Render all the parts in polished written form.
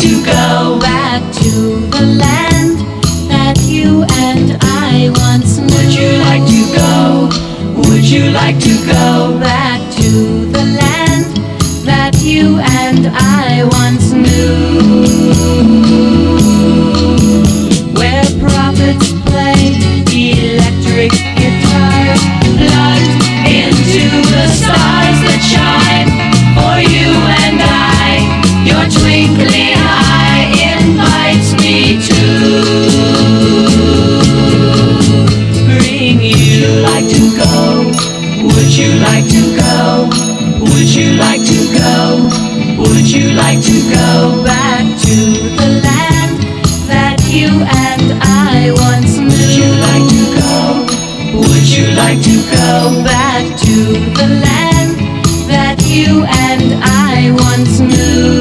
to go back to the land that you and I once knew? Would you like to go? Would you like to go back to the land that you and I once knew? Where prophets play electric guitars, plugged into the stars that shine for you and I? Your twinkling eye invites me to bring you. Would you like to go? Would you like to go? Would you like to go? Would you like to go back to the land that you and I once knew? Would you like to go? Would you like to go back to the land that you and I once knew?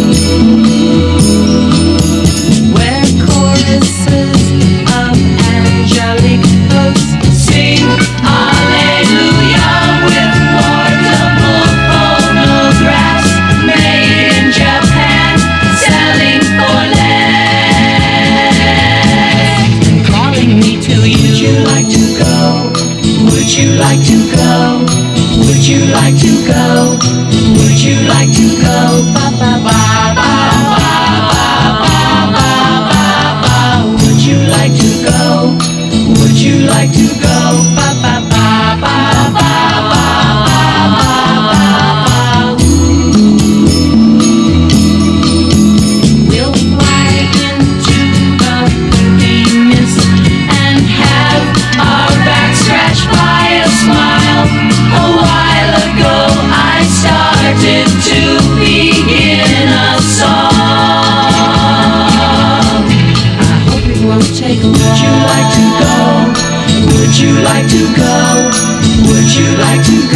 Where choruses of angelic hosts sing Alleluia with portable phonographs made in Japan, selling for less, calling me to you. Would you like to go? Would you like to go? Would you like to go? Would you like to go? Ba ba ba ba ba ba ba ba ba. Would you like to go? Would you like to go? Ba ba ba ba ba ba ba ba. We'll fly into the pretty mist and have Our back scratched by a smile. A while ago I started to begin a song. I hope it won't take long. Would you like to go? Would you like to go? Would you like to